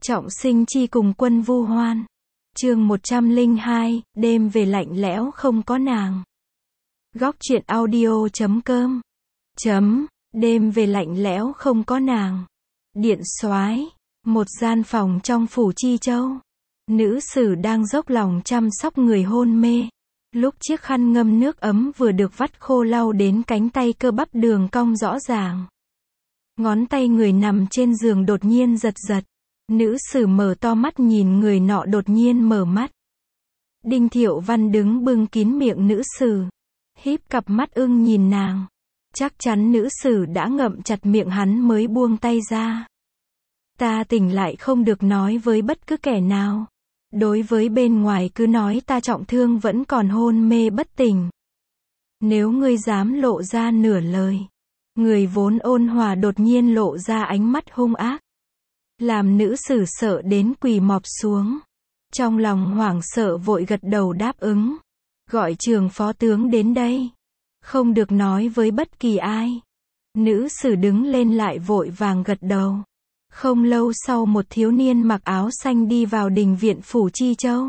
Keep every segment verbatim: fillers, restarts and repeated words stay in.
Trọng sinh chi cùng quân vu hoan. Chương một trăm lẻ hai, đêm về lạnh lẽo không có nàng. Góc truyện audio chấm com. Chấm, đêm về lạnh lẽo không có nàng. Điện soái, một gian phòng trong phủ Chi Châu. Nữ sử đang dốc lòng chăm sóc người hôn mê. Lúc chiếc khăn ngâm nước ấm vừa được vắt khô lau đến cánh tay cơ bắp đường cong rõ ràng. Ngón tay người nằm trên giường đột nhiên giật giật. Nữ sử mở to mắt nhìn người nọ đột nhiên mở mắt. Đinh Thiệu Văn đứng bưng kín miệng nữ sử. Híp cặp mắt ưng nhìn nàng. Chắc chắn nữ sử đã ngậm chặt miệng hắn mới buông tay ra. Ta tỉnh lại không được nói với bất cứ kẻ nào. Đối với bên ngoài cứ nói ta trọng thương vẫn còn hôn mê bất tỉnh. Nếu ngươi dám lộ ra nửa lời. Người vốn ôn hòa đột nhiên lộ ra ánh mắt hung ác. Làm nữ sử sợ đến quỳ mọp xuống. Trong lòng hoảng sợ vội gật đầu đáp ứng. Gọi trường phó tướng đến đây. Không được nói với bất kỳ ai. Nữ sử đứng lên lại vội vàng gật đầu. Không lâu sau một thiếu niên mặc áo xanh đi vào đình viện phủ Chi Châu.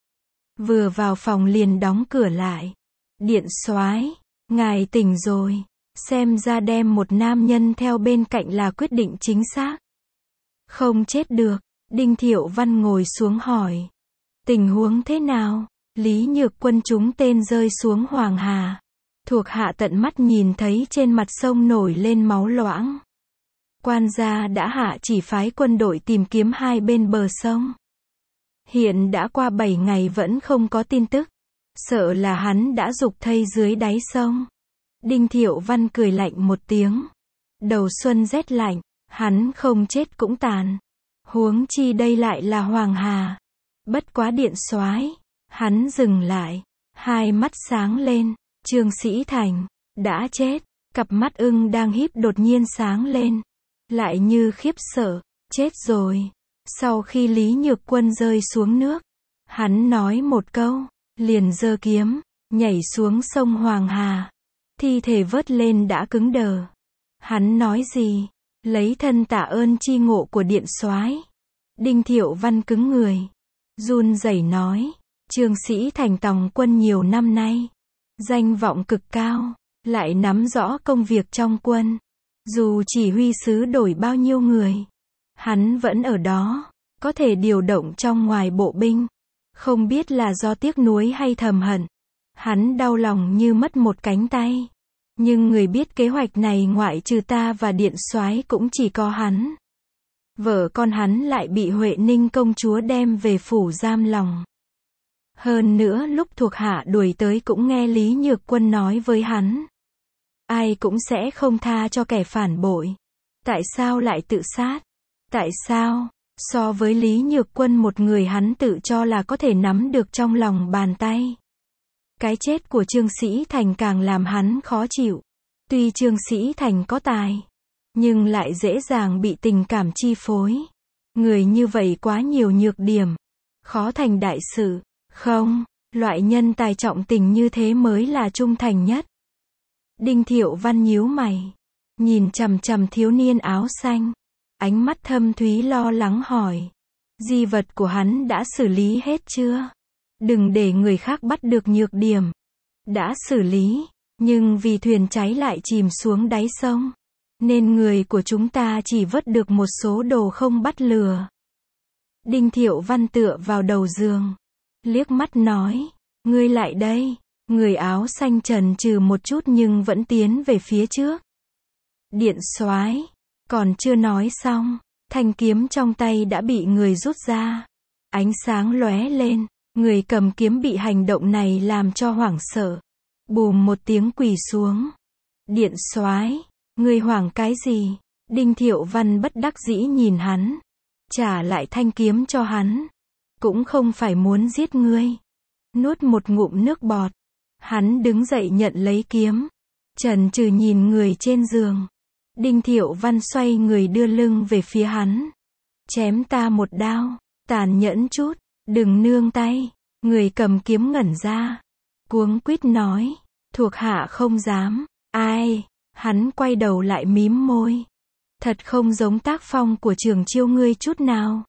Vừa vào phòng liền đóng cửa lại. Điện soái, ngài tỉnh rồi. Xem ra đem một nam nhân theo bên cạnh là quyết định chính xác. Không chết được. Đinh Thiệu Văn ngồi xuống hỏi. Tình huống thế nào? Lý Nhược Quân trúng tên rơi xuống Hoàng Hà. Thuộc hạ tận mắt nhìn thấy trên mặt sông nổi lên máu loãng. Quan gia đã hạ chỉ phái quân đội tìm kiếm hai bên bờ sông. Hiện đã qua bảy ngày vẫn không có tin tức. Sợ là hắn đã rục thây dưới đáy sông. Đinh Thiệu Văn cười lạnh một tiếng. Đầu xuân rét lạnh, hắn không chết cũng tàn. Huống chi đây lại là Hoàng Hà. Bất quá điện soái, hắn dừng lại, hai mắt sáng lên. Trương Sĩ Thành đã chết. Cặp mắt ưng đang híp đột nhiên sáng lên. Lại như khiếp sợ, chết rồi. Sau khi Lý Nhược Quân rơi xuống nước, hắn nói một câu, liền giơ kiếm, nhảy xuống sông Hoàng Hà. Thi thể vớt lên đã cứng đờ. Hắn nói gì? Lấy thân tạ ơn chi ngộ của điện soái. Đinh Thiệu Văn cứng người, run rẩy nói, Trương Sĩ Thành tòng quân nhiều năm nay, danh vọng cực cao, lại nắm rõ công việc trong quân. Dù chỉ huy sứ đổi bao nhiêu người, hắn vẫn ở đó, có thể điều động trong ngoài bộ binh. Không biết là do tiếc nuối hay thầm hận. Hắn đau lòng như mất một cánh tay. Nhưng người biết kế hoạch này ngoại trừ ta và điện soái cũng chỉ có hắn. Vợ con hắn lại bị Huệ Ninh công chúa đem về phủ giam lòng. Hơn nữa lúc thuộc hạ đuổi tới cũng nghe Lý Nhược Quân nói với hắn. Ai cũng sẽ không tha cho kẻ phản bội. Tại sao lại tự sát? Tại sao? So với Lý Nhược Quân một người hắn tự cho là có thể nắm được trong lòng bàn tay. Cái chết của Trương Sĩ Thành càng làm hắn khó chịu. Tuy Trương Sĩ Thành có tài, nhưng lại dễ dàng bị tình cảm chi phối. Người như vậy quá nhiều nhược điểm. Khó thành đại sự. Không, loại nhân tài trọng tình như thế mới là trung thành nhất. Đinh Thiệu Văn nhíu mày. Nhìn chằm chằm thiếu niên áo xanh. Ánh mắt thâm thúy lo lắng hỏi. Di vật của hắn đã xử lý hết chưa? Đừng để người khác bắt được nhược điểm. Đã xử lý, nhưng vì thuyền cháy lại chìm xuống đáy sông. Nên người của chúng ta chỉ vớt được một số đồ không bắt lừa. Đinh Thiệu Văn tựa vào đầu giường. Liếc mắt nói. Ngươi lại đây. Người áo xanh chần chừ một chút nhưng vẫn tiến về phía trước. Điện soái, còn chưa nói xong, thanh kiếm trong tay đã bị người rút ra. Ánh sáng lóe lên, người cầm kiếm bị hành động này làm cho hoảng sợ. Bùm một tiếng quỳ xuống. Điện soái, ngươi hoảng cái gì? Đinh Thiệu Văn bất đắc dĩ nhìn hắn. Trả lại thanh kiếm cho hắn. Cũng không phải muốn giết ngươi. Nuốt một ngụm nước bọt. Hắn đứng dậy nhận lấy kiếm. Chần chừ nhìn người trên giường. Đinh Thiệu Văn xoay người đưa lưng về phía hắn. Chém ta một đao. Tàn nhẫn chút. Đừng nương tay. Người cầm kiếm ngẩn ra. Cuống quýt nói. Thuộc hạ không dám. Ai? Hắn quay đầu lại mím môi. Thật không giống tác phong của Trường Chiêu ngươi chút nào.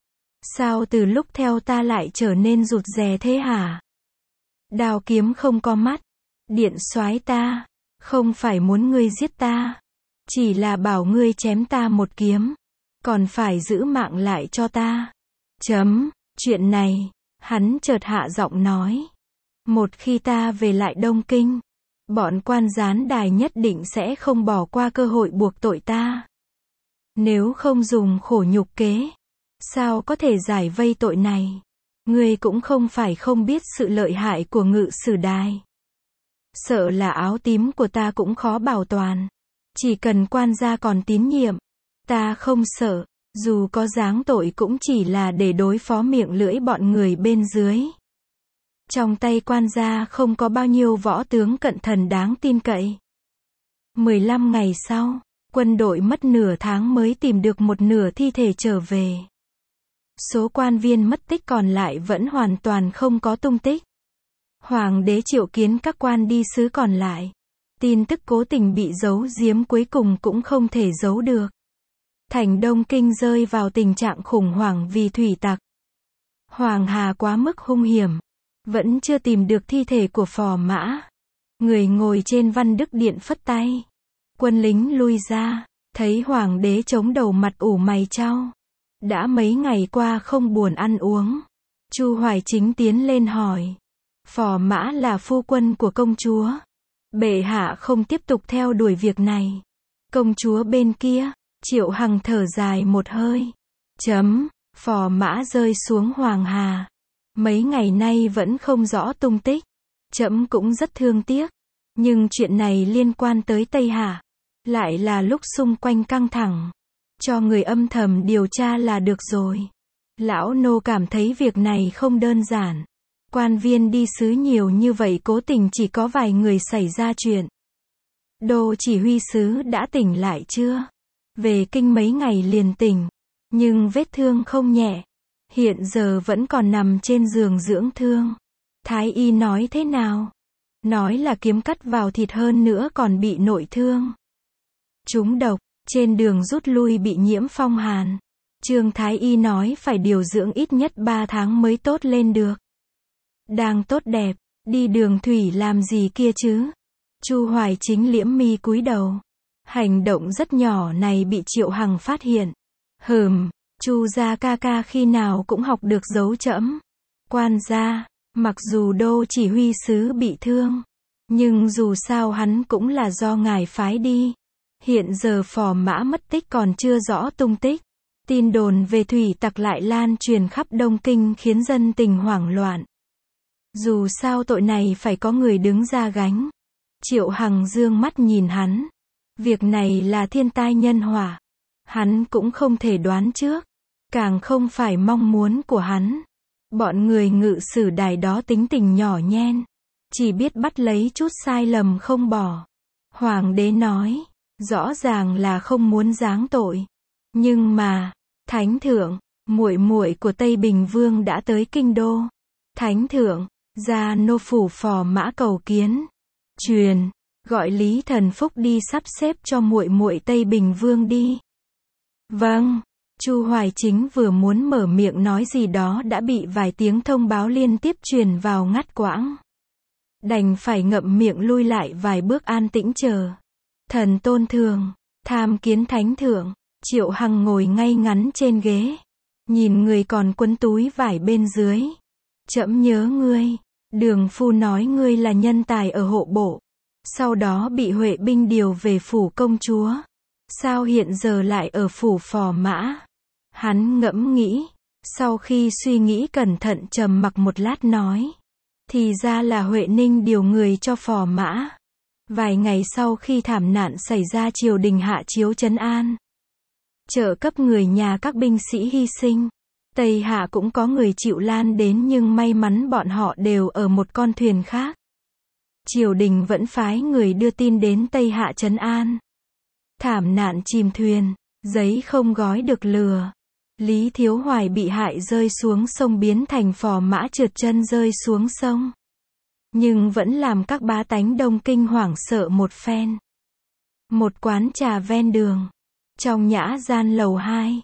Sao từ lúc theo ta lại trở nên rụt rè thế hả? Đao kiếm không có mắt. Điện soái ta. Không phải muốn ngươi giết ta. Chỉ là bảo ngươi chém ta một kiếm. Còn phải giữ mạng lại cho ta. Chấm. Chuyện này. Hắn chợt hạ giọng nói. Một khi ta về lại Đông Kinh. Bọn quan gián đài nhất định sẽ không bỏ qua cơ hội buộc tội ta. Nếu không dùng khổ nhục kế. Sao có thể giải vây tội này? Ngươi cũng không phải không biết sự lợi hại của Ngự Sử Đài. Sợ là áo tím của ta cũng khó bảo toàn. Chỉ cần quan gia còn tín nhiệm. Ta không sợ. Dù có giáng tội cũng chỉ là để đối phó miệng lưỡi bọn người bên dưới. Trong tay quan gia không có bao nhiêu võ tướng cận thần đáng tin cậy. mười lăm ngày sau, quân đội mất nửa tháng mới tìm được một nửa thi thể trở về. Số quan viên mất tích còn lại vẫn hoàn toàn không có tung tích. Hoàng đế triệu kiến các quan đi sứ còn lại. Tin tức cố tình bị giấu giếm cuối cùng cũng không thể giấu được. Thành Đông Kinh rơi vào tình trạng khủng hoảng vì thủy tặc. Hoàng Hà quá mức hung hiểm. Vẫn chưa tìm được thi thể của Phò Mã. Người ngồi trên Văn Đức Điện phất tay. Quân lính lui ra. Thấy hoàng đế chống đầu mặt ủ mày chau. Đã mấy ngày qua không buồn ăn uống. Chu Hoài Chính tiến lên hỏi. Phò Mã là phu quân của công chúa. Bệ hạ không tiếp tục theo đuổi việc này. Công chúa bên kia. Triệu Hằng thở dài một hơi. Chấm. Phò Mã rơi xuống Hoàng Hà. Mấy ngày nay vẫn không rõ tung tích. Trẫm cũng rất thương tiếc. Nhưng chuyện này liên quan tới Tây Hạ. Lại là lúc xung quanh căng thẳng. Cho người âm thầm điều tra là được rồi. Lão nô cảm thấy việc này không đơn giản. Quan viên đi sứ nhiều như vậy cố tình chỉ có vài người xảy ra chuyện. Đô chỉ huy sứ đã tỉnh lại chưa? Về kinh mấy ngày liền tỉnh. Nhưng vết thương không nhẹ. Hiện giờ vẫn còn nằm trên giường dưỡng thương. Thái y nói thế nào? Nói là kiếm cắt vào thịt hơn nữa còn bị nội thương. Trúng độc, trên đường rút lui bị nhiễm phong hàn. Trương Thái y nói phải điều dưỡng ít nhất ba tháng mới tốt lên được. Đang tốt đẹp, đi đường thủy làm gì kia chứ? Chu Hoài Chính liễm mi cúi đầu. Hành động rất nhỏ này bị Triệu Hằng phát hiện. Hừm. Chu gia ca ca khi nào cũng học được giấu trẫm. Quan gia, mặc dù đô chỉ huy sứ bị thương, nhưng dù sao hắn cũng là do ngài phái đi. Hiện giờ Phò Mã mất tích còn chưa rõ tung tích. Tin đồn về thủy tặc lại lan truyền khắp Đông Kinh khiến dân tình hoảng loạn. Dù sao tội này phải có người đứng ra gánh. Triệu Hằng dương mắt nhìn hắn. Việc này là thiên tai nhân họa. Hắn cũng không thể đoán trước. Càng không phải mong muốn của hắn. Bọn người Ngự Sử Đài đó tính tình nhỏ nhen. Chỉ biết bắt lấy chút sai lầm không bỏ. Hoàng đế nói. Rõ ràng là không muốn giáng tội. Nhưng mà, Thánh thượng, muội muội của Tây Bình Vương đã tới kinh đô. Thánh thượng, ra nô phủ Phò Mã cầu kiến. Truyền, gọi Lý Thần Phúc đi sắp xếp cho muội muội Tây Bình Vương đi. Vâng. Chu Hoài Chính vừa muốn mở miệng nói gì đó đã bị vài tiếng thông báo liên tiếp truyền vào ngắt quãng. Đành phải ngậm miệng lui lại vài bước an tĩnh chờ. Thần tôn thường, tham kiến thánh thượng. Triệu Hằng ngồi ngay ngắn trên ghế. Nhìn người còn quấn túi vải bên dưới. Trẫm nhớ ngươi. Đường phu nói ngươi là nhân tài ở hộ bộ. Sau đó bị Huệ binh điều về phủ công chúa. Sao hiện giờ lại ở phủ Phò Mã? Hắn ngẫm nghĩ. Sau khi suy nghĩ cẩn thận trầm mặc một lát nói. Thì ra là Huệ Ninh điều người cho Phò Mã. Vài ngày sau khi thảm nạn xảy ra triều đình hạ chiếu trấn an. Trợ cấp người nhà các binh sĩ hy sinh. Tây Hạ cũng có người chịu lan đến nhưng may mắn bọn họ đều ở một con thuyền khác. Triều đình vẫn phái người đưa tin đến Tây Hạ trấn an. Thảm nạn chìm thuyền, giấy không gói được lừa. Lý Thiếu Hoài bị hại rơi xuống sông biến thành Phò Mã trượt chân rơi xuống sông. Nhưng vẫn làm các bá tánh Đông Kinh hoảng sợ một phen. Một quán trà ven đường. Trong nhã gian lầu hai.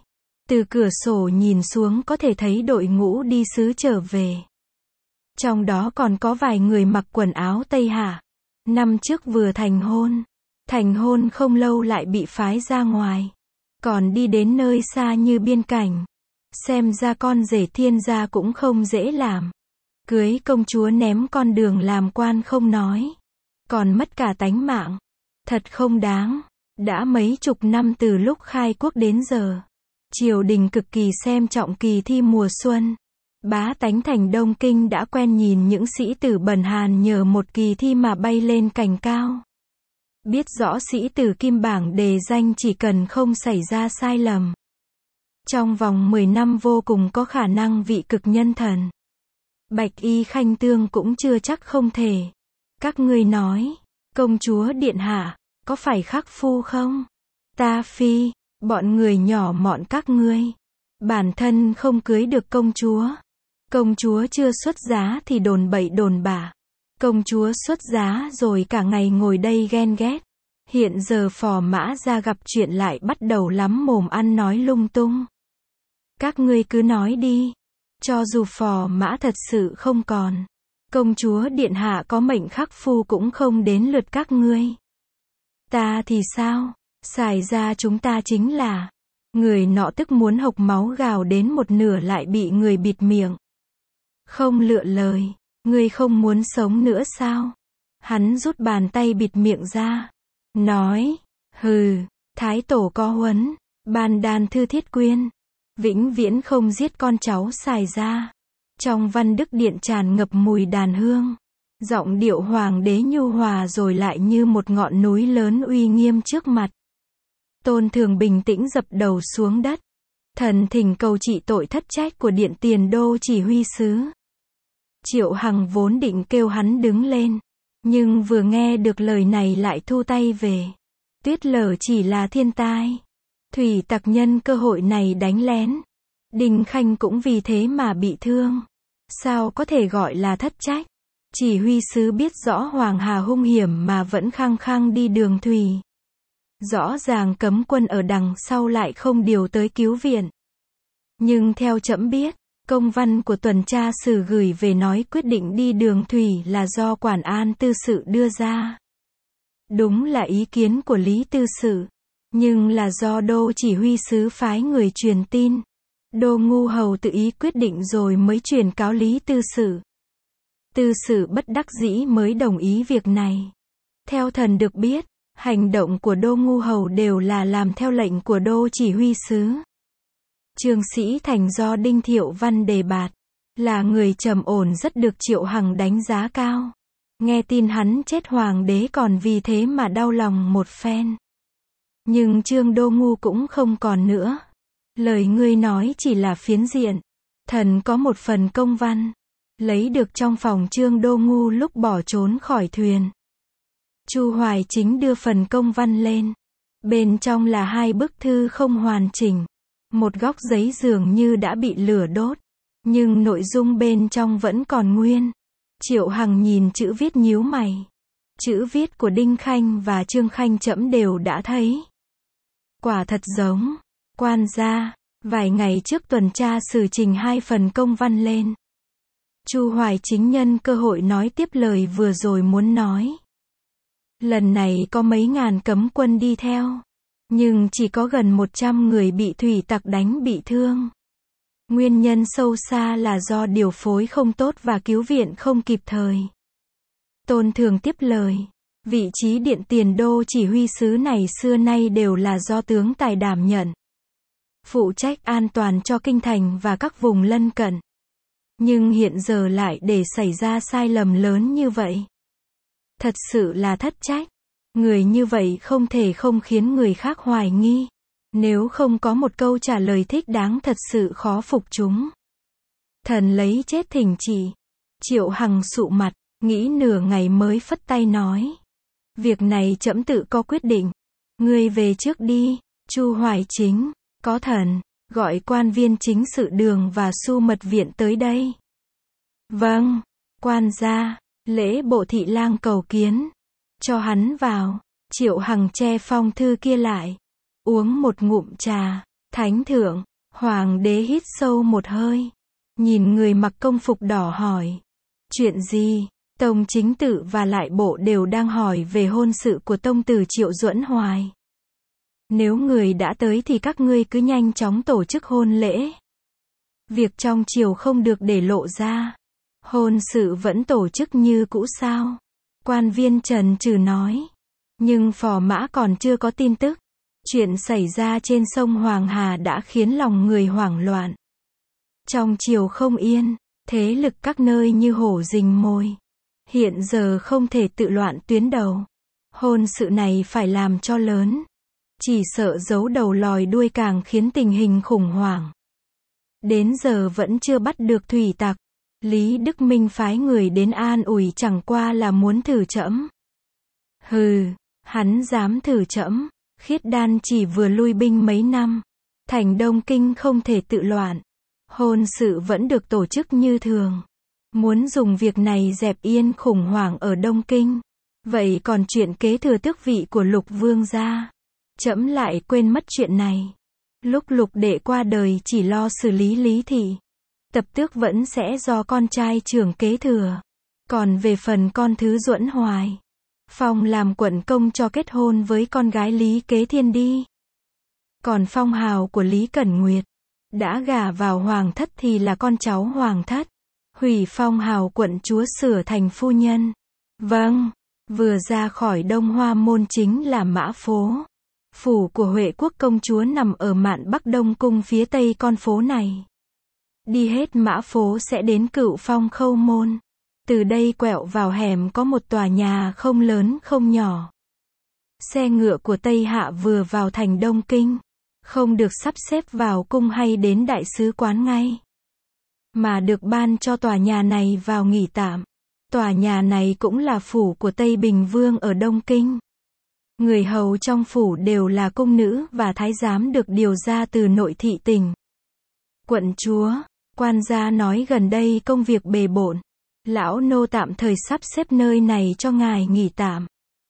Từ cửa sổ nhìn xuống có thể thấy đội ngũ đi sứ trở về. Trong đó còn có vài người mặc quần áo Tây Hạ. Năm trước vừa thành hôn. Thành hôn không lâu lại bị phái ra ngoài. Còn đi đến nơi xa như biên cảnh. Xem ra con rể Thiên gia cũng không dễ làm. Cưới công chúa ném con đường làm quan không nói. Còn mất cả tánh mạng. Thật không đáng. Đã mấy chục năm từ lúc khai quốc đến giờ. Triều đình cực kỳ xem trọng kỳ thi mùa xuân. Bá tánh thành Đông Kinh đã quen nhìn những sĩ tử bần hàn nhờ một kỳ thi mà bay lên cành cao. Biết rõ sĩ tử kim bảng đề danh chỉ cần không xảy ra sai lầm. Trong vòng mười năm vô cùng có khả năng vị cực nhân thần. Bạch y khanh tương cũng chưa chắc không thể. Các ngươi nói, công chúa điện hạ, có phải khắc phu không? Ta phi, bọn người nhỏ mọn các ngươi. Bản thân không cưới được công chúa. Công chúa chưa xuất giá thì đồn bậy đồn bạ. Công chúa xuất giá rồi cả ngày ngồi đây ghen ghét. Hiện giờ phò mã ra gặp chuyện lại bắt đầu lắm mồm ăn nói lung tung. Các ngươi cứ nói đi. Cho dù phò mã thật sự không còn. Công chúa điện hạ có mệnh khắc phu cũng không đến lượt các ngươi. Ta thì sao? Xài ra chúng ta chính là. Người nọ tức muốn hộc máu gào đến một nửa lại bị người bịt miệng. Không lựa lời. Ngươi không muốn sống nữa sao? Hắn rút bàn tay bịt miệng ra. Nói. Hừ. Thái tổ có huấn. Ban đàn thư thiết quyên. Vĩnh viễn không giết con cháu xài ra. Trong văn đức điện tràn ngập mùi đàn hương. Giọng điệu hoàng đế nhu hòa rồi lại như một ngọn núi lớn uy nghiêm trước mặt. Tôn Thường bình tĩnh dập đầu xuống đất. Thần thỉnh cầu trị tội thất trách của điện tiền đô chỉ huy sứ. Triệu Hằng vốn định kêu hắn đứng lên. Nhưng vừa nghe được lời này lại thu tay về. Tuyết lở chỉ là thiên tai. Thủy tặc nhân cơ hội này đánh lén. Đinh Khanh cũng vì thế mà bị thương. Sao có thể gọi là thất trách? Chỉ huy sứ biết rõ Hoàng Hà hung hiểm mà vẫn khăng khăng đi đường thủy. Rõ ràng cấm quân ở đằng sau lại không điều tới cứu viện. Nhưng theo trẫm biết, công văn của tuần tra sử gửi về nói quyết định đi đường thủy là do quản an tư sự đưa ra. Đúng là ý kiến của Lý Tư Sự. Nhưng là do đô chỉ huy sứ phái người truyền tin. Đô ngu hầu tự ý quyết định rồi mới truyền cáo Lý Tư Sự. Tư Sự bất đắc dĩ mới đồng ý việc này. Theo thần được biết, hành động của đô ngu hầu đều là làm theo lệnh của đô chỉ huy sứ. Trương Sĩ Thành do Đinh Thiệu Văn đề bạt, là người trầm ổn rất được Triệu Hằng đánh giá cao. Nghe tin hắn chết hoàng đế còn vì thế mà đau lòng một phen. Nhưng Trương Đô Ngu cũng không còn nữa. Lời ngươi nói chỉ là phiến diện. Thần có một phần công văn. Lấy được trong phòng Trương Đô Ngu lúc bỏ trốn khỏi thuyền. Chu Hoài Chính đưa phần công văn lên. Bên trong là hai bức thư không hoàn chỉnh. Một góc giấy dường như đã bị lửa đốt. Nhưng nội dung bên trong vẫn còn nguyên. Triệu Hằng nhìn chữ viết nhíu mày. Chữ viết của Đinh Khanh và Trương Khanh trẫm đều đã thấy. Quả thật giống. Quan gia, vài ngày trước tuần tra sử trình hai phần công văn lên. Chu Hoài Chính nhân cơ hội nói tiếp lời vừa rồi muốn nói. Lần này có mấy ngàn cấm quân đi theo. Nhưng chỉ có gần một trăm người bị thủy tặc đánh bị thương. Nguyên nhân sâu xa là do điều phối không tốt và cứu viện không kịp thời. Tôn Thường tiếp lời. Vị trí điện tiền đô chỉ huy sứ này xưa nay đều là do tướng tài đảm nhận. Phụ trách an toàn cho kinh thành và các vùng lân cận. Nhưng hiện giờ lại để xảy ra sai lầm lớn như vậy. Thật sự là thất trách. Người như vậy không thể không khiến người khác hoài nghi. Nếu không có một câu trả lời thích đáng thật sự khó phục chúng. Thần lấy chết thỉnh chỉ. Triệu Hằng sụ mặt, nghĩ nửa ngày mới phất tay nói. Việc này trẫm tự có quyết định. Ngươi về trước đi. Chu Hoài Chính, có thần, gọi quan viên chính sự đường và Su mật viện tới đây. Vâng, quan gia, lễ bộ thị lang cầu kiến. Cho hắn vào. Triệu Hằng che phong thư kia lại. Uống một ngụm trà. Thánh thượng, Hoàng đế hít sâu một hơi. Nhìn người mặc công phục đỏ hỏi. Chuyện gì? Tông chính tự và lại bộ đều đang hỏi về hôn sự của tông tử Triệu Duẫn Hoài. Nếu người đã tới thì các ngươi cứ nhanh chóng tổ chức hôn lễ. Việc trong triều không được để lộ ra. Hôn sự vẫn tổ chức như cũ sao? Quan viên trần trừ nói. Nhưng phò mã còn chưa có tin tức. Chuyện xảy ra trên sông Hoàng Hà đã khiến lòng người hoảng loạn. Trong triều không yên, thế lực các nơi như hổ rình mồi. Hiện giờ không thể tự loạn tuyến đầu. Hôn sự này phải làm cho lớn. Chỉ sợ giấu đầu lòi đuôi càng khiến tình hình khủng hoảng. Đến giờ vẫn chưa bắt được thủy tặc. Lý Đức Minh phái người đến an ủi chẳng qua là muốn thử trẫm. Hừ, hắn dám thử trẫm. Khiết Đan chỉ vừa lui binh mấy năm. Thành Đông Kinh không thể tự loạn. Hôn sự vẫn được tổ chức như thường. Muốn dùng việc này dẹp yên khủng hoảng ở Đông Kinh. Vậy còn chuyện kế thừa tước vị của Lục Vương gia, trẫm lại quên mất chuyện này. Lúc Lục đệ qua đời chỉ lo xử lý Lý thị. Tập tước vẫn sẽ do con trai trưởng kế thừa. Còn về phần con thứ Duẫn Hoài, phong làm quận công cho kết hôn với con gái Lý Kế Thiên đi. Còn phong hào của Lý Cẩn Nguyệt, đã gả vào hoàng thất thì là con cháu hoàng thất. Hủy phong hào quận chúa sửa thành phu nhân. Vâng, vừa ra khỏi Đông Hoa môn chính là Mã Phố. Phủ của Huệ Quốc công chúa nằm ở mạn Bắc Đông Cung phía tây con phố này. Đi hết Mã Phố sẽ đến Cựu Phong Khâu Môn. Từ đây quẹo vào hẻm có một tòa nhà không lớn không nhỏ. Xe ngựa của Tây Hạ vừa vào thành Đông Kinh, không được sắp xếp vào cung hay đến đại sứ quán ngay, mà được ban cho tòa nhà này vào nghỉ tạm. Tòa nhà này cũng là phủ của Tây Bình Vương ở Đông Kinh. Người hầu trong phủ đều là cung nữ và thái giám được điều ra từ nội thị tỉnh. Quận chúa, quan gia nói gần đây công việc bề bộn. Lão nô tạm thời sắp xếp nơi này cho ngài nghỉ tạm.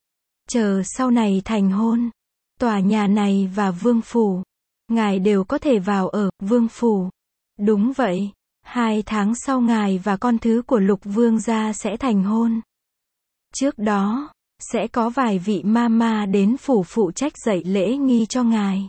Chờ sau này thành hôn, tòa nhà này và vương phủ, ngài đều có thể vào ở, vương phủ. Đúng vậy, hai tháng sau ngài và con thứ của Lục Vương gia sẽ thành hôn. Trước đó, sẽ có vài vị ma ma đến phủ phụ trách dạy lễ nghi cho ngài.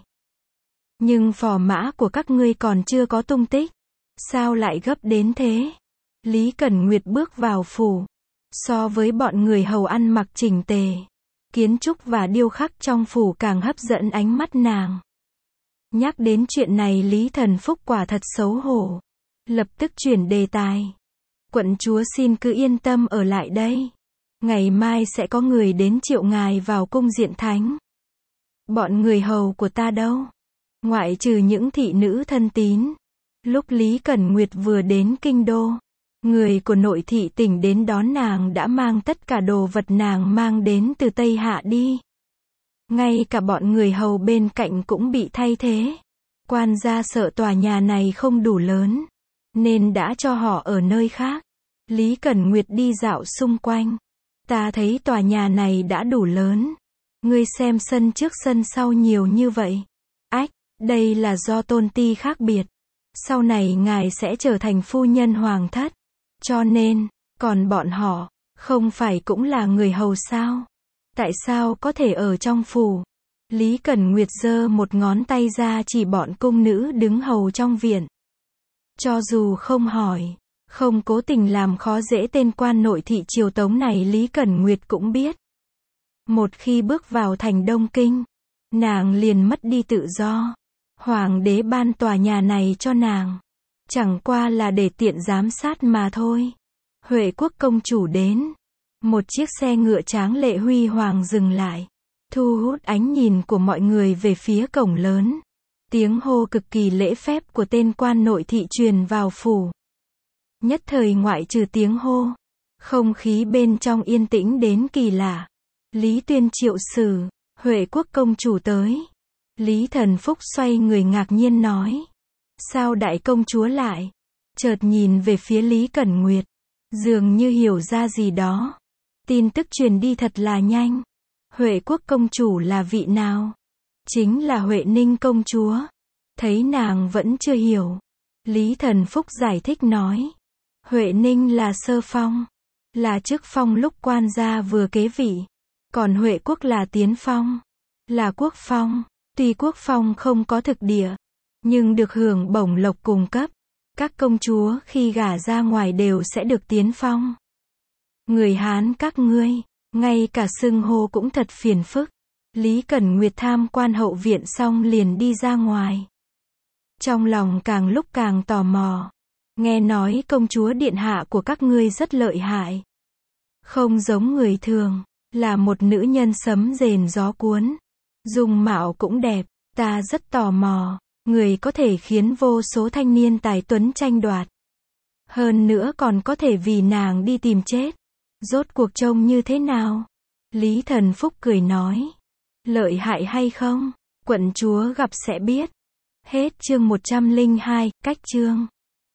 Nhưng phò mã của các ngươi còn chưa có tung tích. Sao lại gấp đến thế? Lý Cẩn Nguyệt bước vào phủ. So với bọn người hầu ăn mặc chỉnh tề, kiến trúc và điêu khắc trong phủ càng hấp dẫn ánh mắt nàng. Nhắc đến chuyện này Lý Thần Phúc quả thật xấu hổ. Lập tức chuyển đề tài. Quận chúa xin cứ yên tâm ở lại đây. Ngày mai sẽ có người đến triệu ngài vào cung diện thánh. Bọn người hầu của ta đâu? Ngoại trừ những thị nữ thân tín. Lúc Lý Cẩn Nguyệt vừa đến kinh đô, người của nội thị tỉnh đến đón nàng đã mang tất cả đồ vật nàng mang đến từ Tây Hạ đi. Ngay cả bọn người hầu bên cạnh cũng bị thay thế. Quan gia sợ tòa nhà này không đủ lớn, nên đã cho họ ở nơi khác. Lý Cẩn Nguyệt đi dạo xung quanh. Ta thấy tòa nhà này đã đủ lớn. Ngươi xem sân trước sân sau nhiều như vậy. Ách, đây là do tôn ti khác biệt. Sau này ngài sẽ trở thành phu nhân hoàng thất. Cho nên, còn bọn họ, không phải cũng là người hầu sao? Tại sao có thể ở trong phủ? Lý Cẩn Nguyệt giơ một ngón tay ra chỉ bọn cung nữ đứng hầu trong viện. Cho dù không hỏi, không cố tình làm khó dễ tên quan nội thị triều Tống này Lý Cẩn Nguyệt cũng biết. Một khi bước vào thành Đông Kinh, nàng liền mất đi tự do. Hoàng đế ban tòa nhà này cho nàng, chẳng qua là để tiện giám sát mà thôi. Huệ Quốc công chủ đến. Một chiếc xe ngựa tráng lệ huy hoàng dừng lại, thu hút ánh nhìn của mọi người về phía cổng lớn. Tiếng hô cực kỳ lễ phép của tên quan nội thị truyền vào phủ. Nhất thời ngoại trừ tiếng hô, không khí bên trong yên tĩnh đến kỳ lạ. Lý Tuyên triệu sử, Huệ Quốc công chủ tới. Lý Thần Phúc xoay người ngạc nhiên nói. Sao đại công chúa lại? Chợt nhìn về phía Lý Cẩn Nguyệt, dường như hiểu ra gì đó. Tin tức truyền đi thật là nhanh. Huệ Quốc công chủ là vị nào? Chính là Huệ Ninh công chúa. Thấy nàng vẫn chưa hiểu, Lý Thần Phúc giải thích nói. Huệ Ninh là sơ phong, là chức phong lúc quan gia vừa kế vị. Còn Huệ Quốc là tiến phong, là quốc phong. Tuy quốc phong không có thực địa, nhưng được hưởng bổng lộc cùng cấp. Các công chúa khi gả ra ngoài đều sẽ được tiến phong. Người Hán các ngươi, ngay cả xưng hô cũng thật phiền phức. Lý Cẩn Nguyệt tham quan hậu viện xong liền đi ra ngoài. Trong lòng càng lúc càng tò mò. Nghe nói công chúa điện hạ của các ngươi rất lợi hại. Không giống người thường, là một nữ nhân sấm rền gió cuốn. Dung mạo cũng đẹp, ta rất tò mò. Người có thể khiến vô số thanh niên tài tuấn tranh đoạt. Hơn nữa còn có thể vì nàng đi tìm chết. Rốt cuộc trông như thế nào? Lý Thần Phúc cười nói. Lợi hại hay không? Quận chúa gặp sẽ biết. Hết chương một trăm lẻ hai, cách chương.